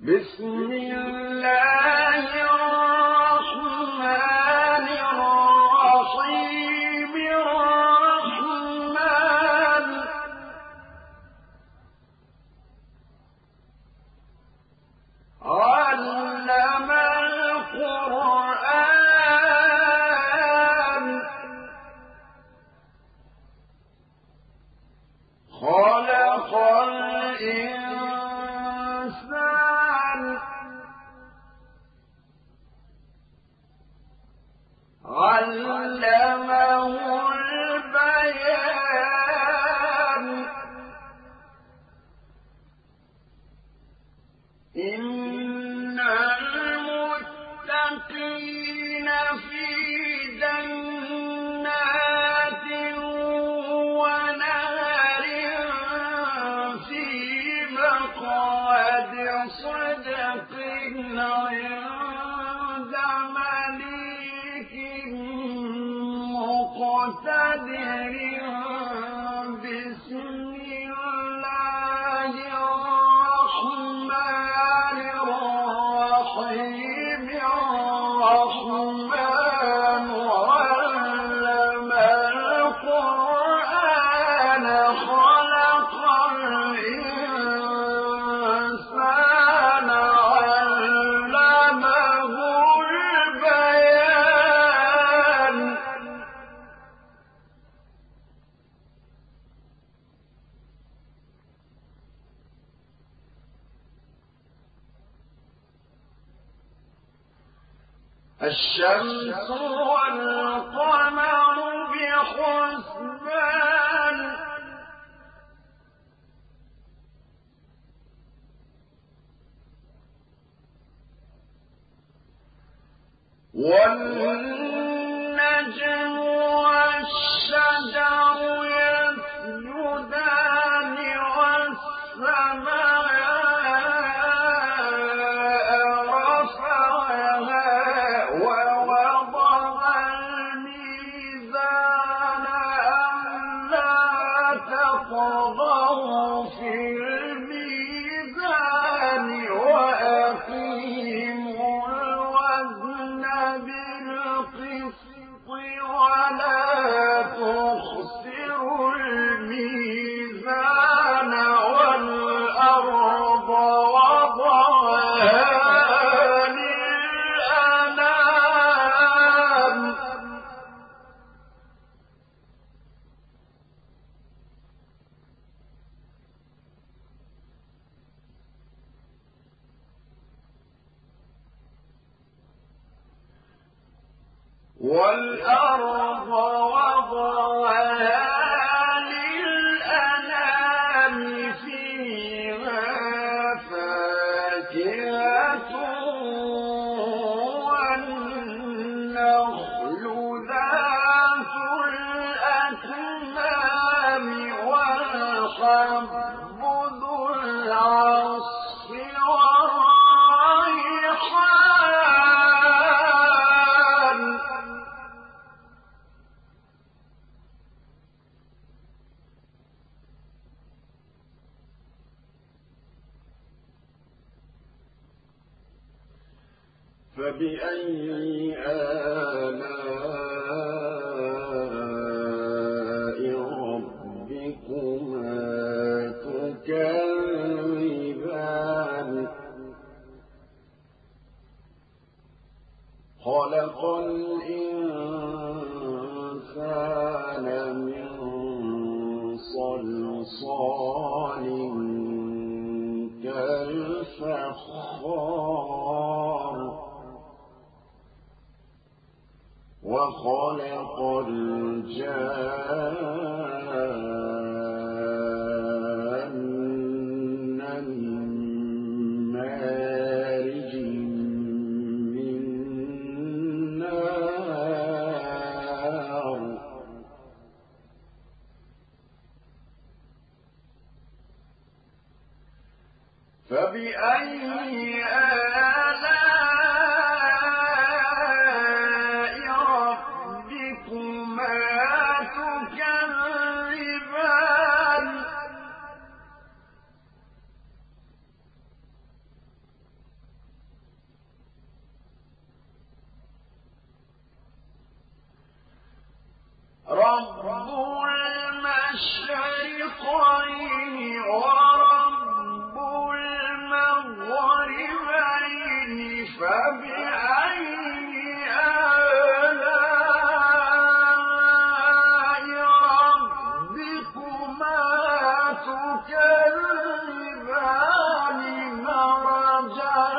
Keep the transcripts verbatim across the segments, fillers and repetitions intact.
بسم الله الرحمن الرحيم الرحمن علم القرآن خلق الإنسان علمه البيان إن المتقين في جنات ونهر في مقعد صدق عند مليك مقتدر بسم الله الرحمن الرحيم الرحمن علم القرآن خلق الإنسان علمه البيان الشمس والقمر بحسبان والنجم والشجر يسجدان والسماء طغوا في الميزان وأقيموا الوزن بالقسط ولا تخسروا الميزان والأرض وضعها للأنام والأرض وضعها للأنام فيها فاكهة والنخل ذات الأكمام والحب ذو العصف والريحان فبأي آلاء ربكما تكذبان خلق الإنسان من صلصال كالفخار وخلق الجان من مارج من نار فبأي آلاء ربكما تكذبان رب المشرقين ورب المغربين فبأي آلاء ربكما تكذبان مرج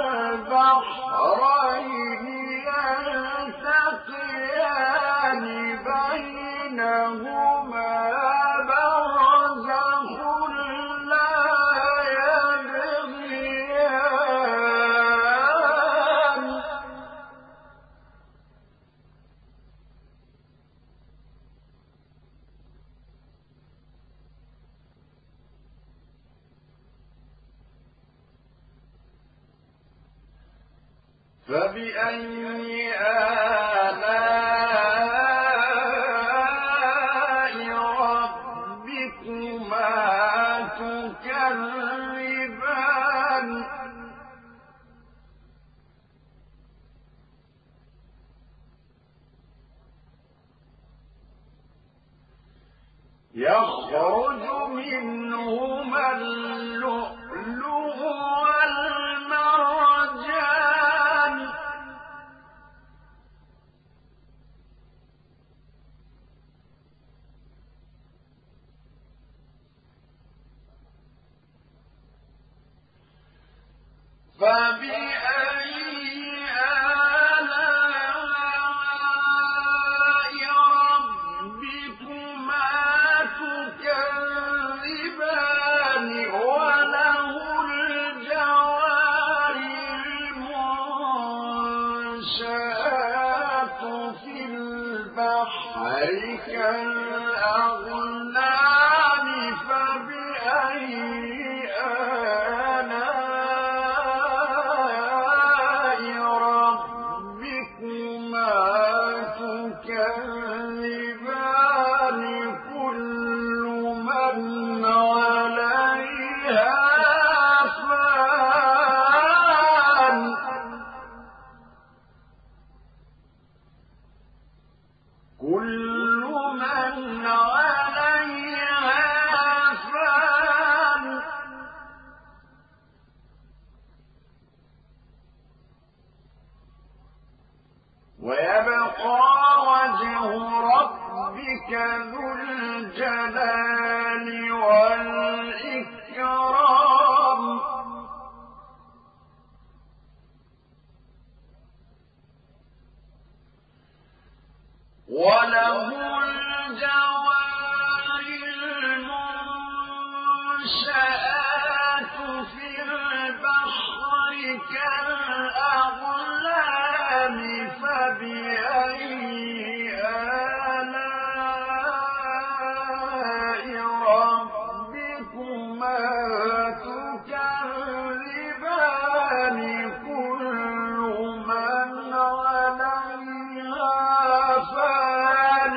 البحرين يلتقيان بينهما برزخ لا يبغيان فبأي آلاء ربكما تكذبان يخرج منهما اللؤلؤ والمرجان فبأي آلاء ربكما تكذبان وله الجوار المنشآت في البحر كالأعلام فبأي آلاء ربكما تكذبان كل من عليها فان كل من عليها فان ويبقى وجه ربك ذو الجلال والإكرام وله الجوار المنشآت في البحر كالأعلام فبأي آلاء ربكما تكذبان كل من عليها فان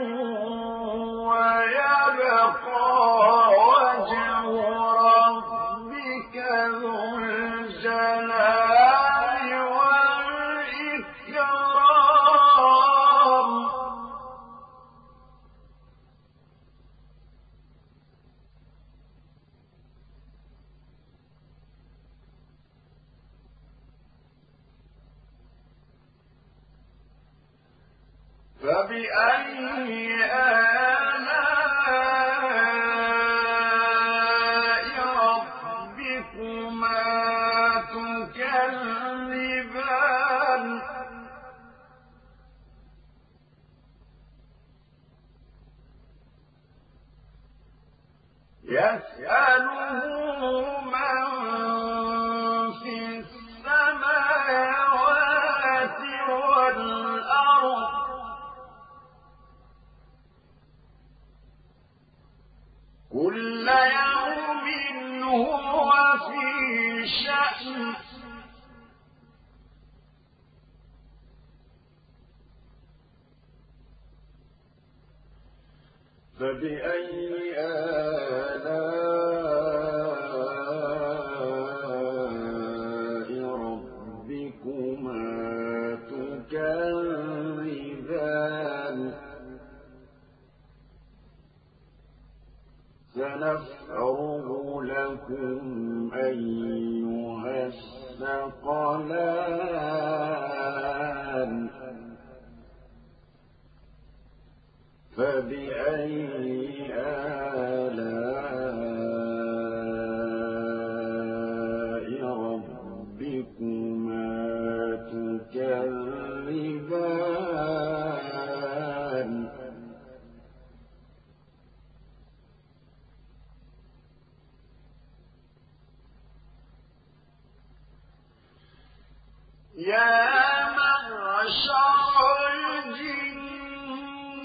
ويبقى وجه ربك ذو الجلال والإكرام فبأي آلاء ربكما تكذبان يسأله من في السماوات والأرض كل يوم هو في شأن فبأي آلاء ربكما تكذبان يا معشر الجن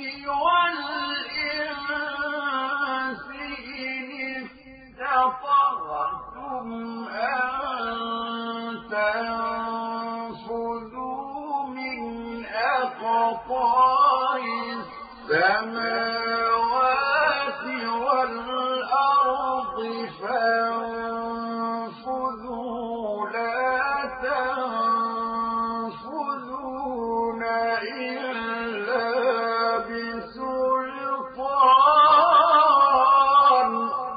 والإنس إن استطعتم أن تنفذوا من أقطار السماوات والأرض فانفذوا لا تنفذون إلا بسلطان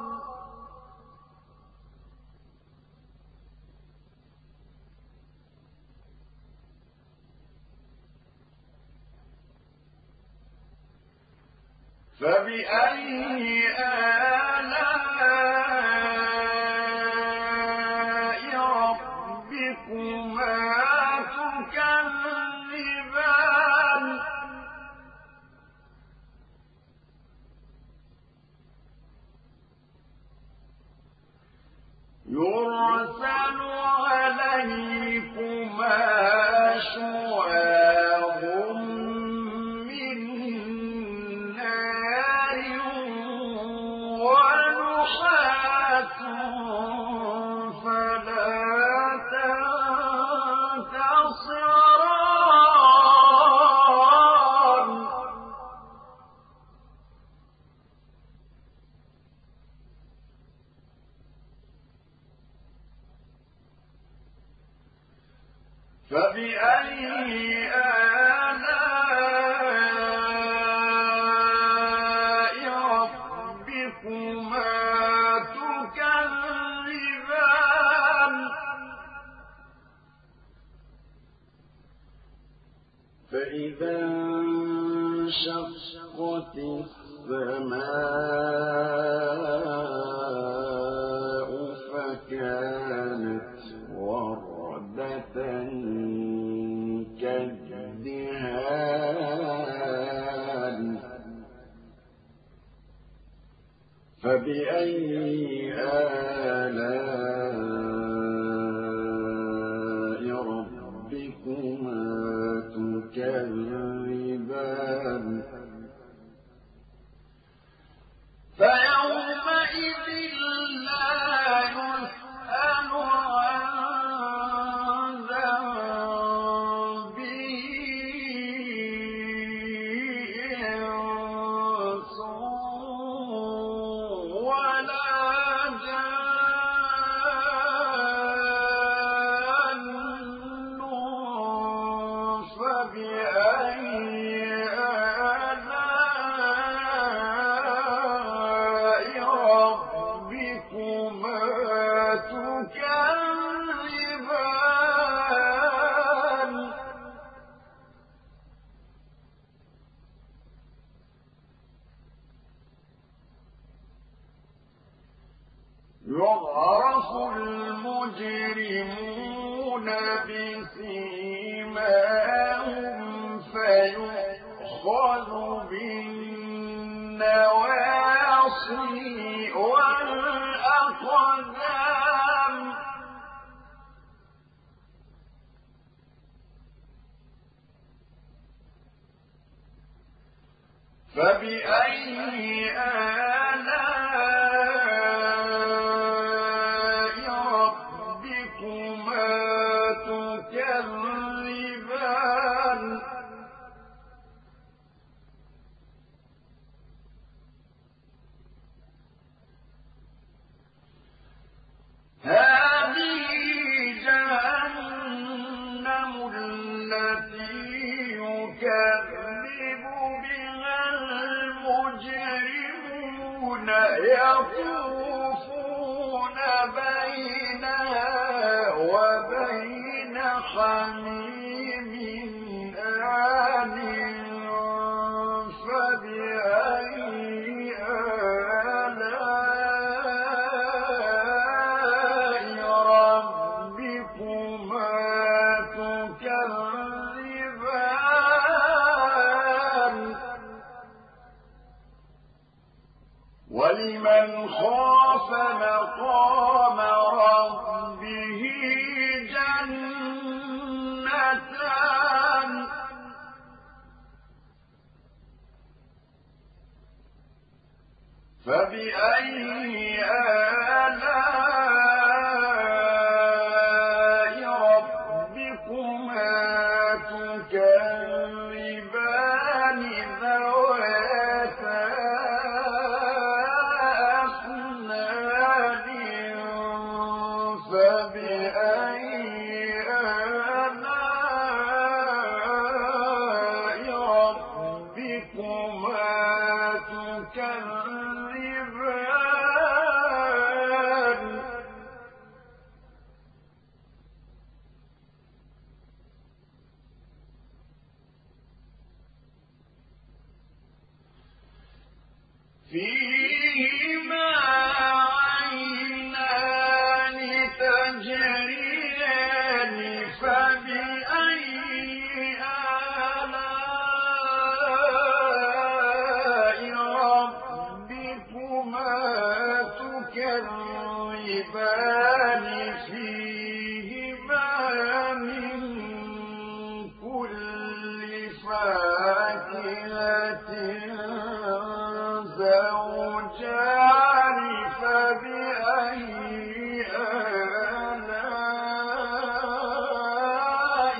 فبأي آلاء ربكما تكذبان يرسل عليكما شواظ من نار ونحاس فلا تنتصران فبأي آلاء ربكما تكذبان فإذا انشقت السماء فكانت وردة كالدهان فبأي آلاء ربكما تكذبان فيومئذ لا يسأل عن ذنبه إنس ولا جان فبأي آلاء ربكما تكذبان يعرف المجرمون بسيماهم فيؤخذ بالنواصي والأقدام فبأي آلاء ربكما تكذبان هذه جهنم التي يكذب بها المجرمون يطوفون بينها وبين حميم آن فبأي آلاء ربكما تكذبان ولمن خاف جنتان فبأي آلاء ربكما تكذبان ذواتا أفنان فبأي آلاء ربكما تكذبان فيهما عينان تجريان فبأي آلاء ربكما تكذبان فيهما من كل فاكهة زوجان فبأي آلاء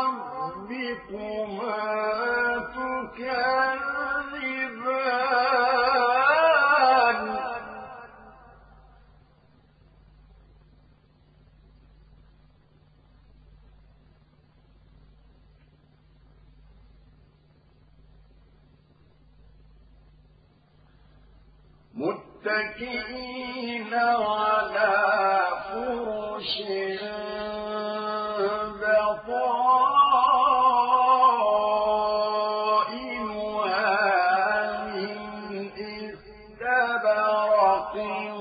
ربكما تكذبان متكئين على فرش بطائنها من استبرق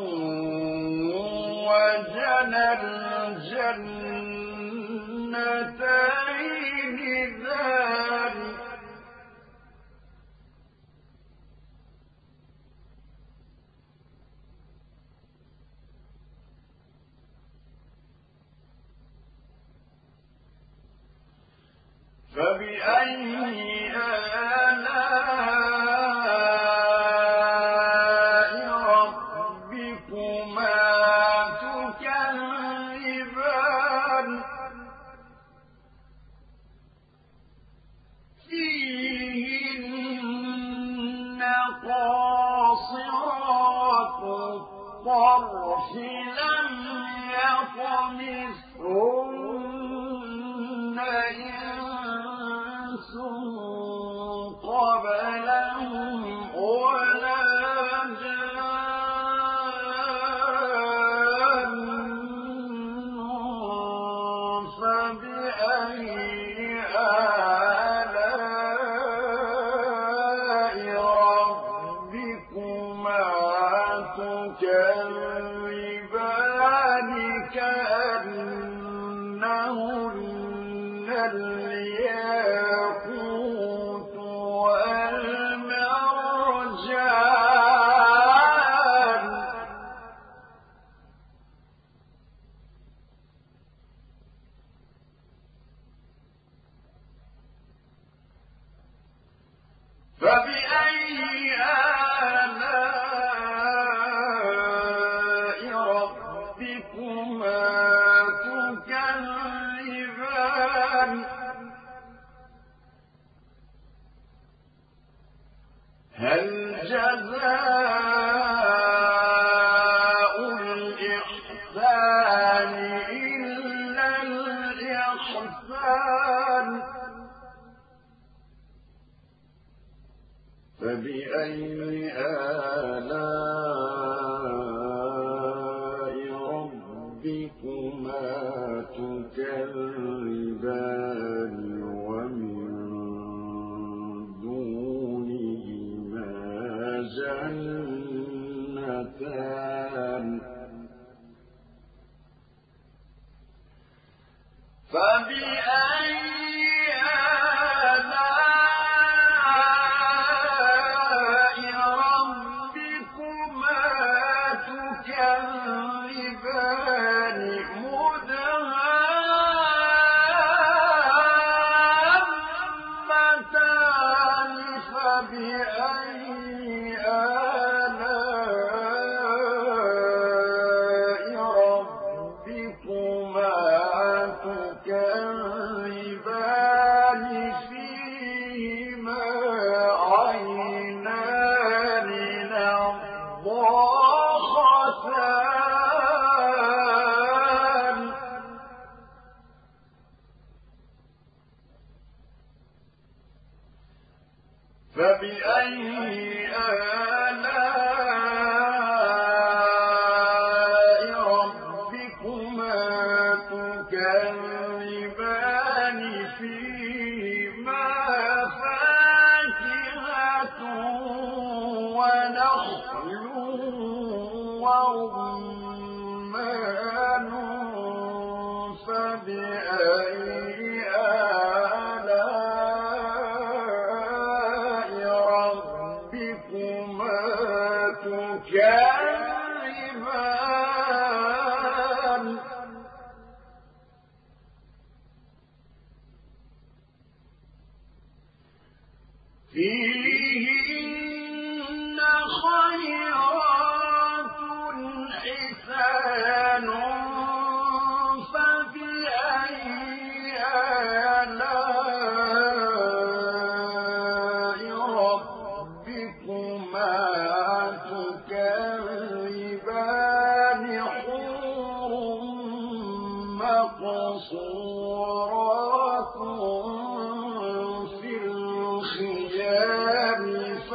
وجنى الجنتين دان فبأي آلاء ربكما تكذبان فيهن قاصرات الطرف لم يطمثهن إنس قبلهم ولا جان فبأي آلاء ربكما تكذبان كأنهن الياقوت والمرجان فبأي آلاء ربكما تكذبان هل جزاء الإحسان إلا الإحسان فبأي آلاء ربكما تكذبان ومن دونهما جنتان فبأي آلاء ربكما تكذبان مدهامتان تكذبان فيهما عينان نضاختان فبأي آلاء ربكما تكذبان فيهما فاكهة ونخل ورمان فبأي آلاء ربكما تكذبان فيهن خيرات حسان فبأي آلاء ربكما تكذبان حور مقصورات في الخيام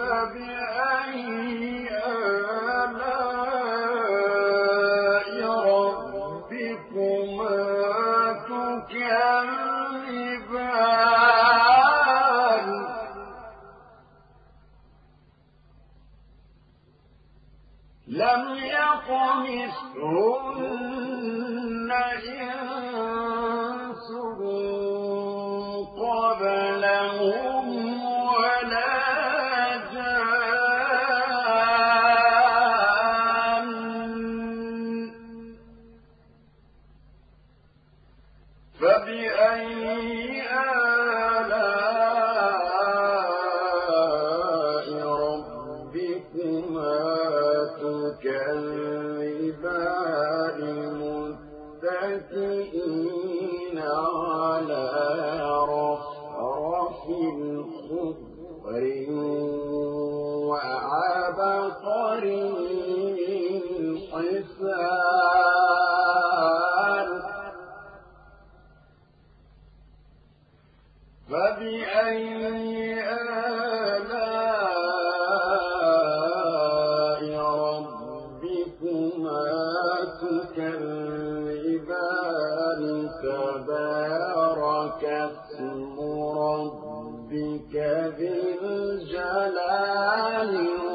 فبأي آلاء ربكما تكذبان لم يطمثهن إنس قبلهم ولا جان فبأي آلاء ربكما تكذبان متكئين على رفرف خضر وعبقري حسان فبأي آلاء ربكما تكذبان تبارك اسم ربك ذي الجلال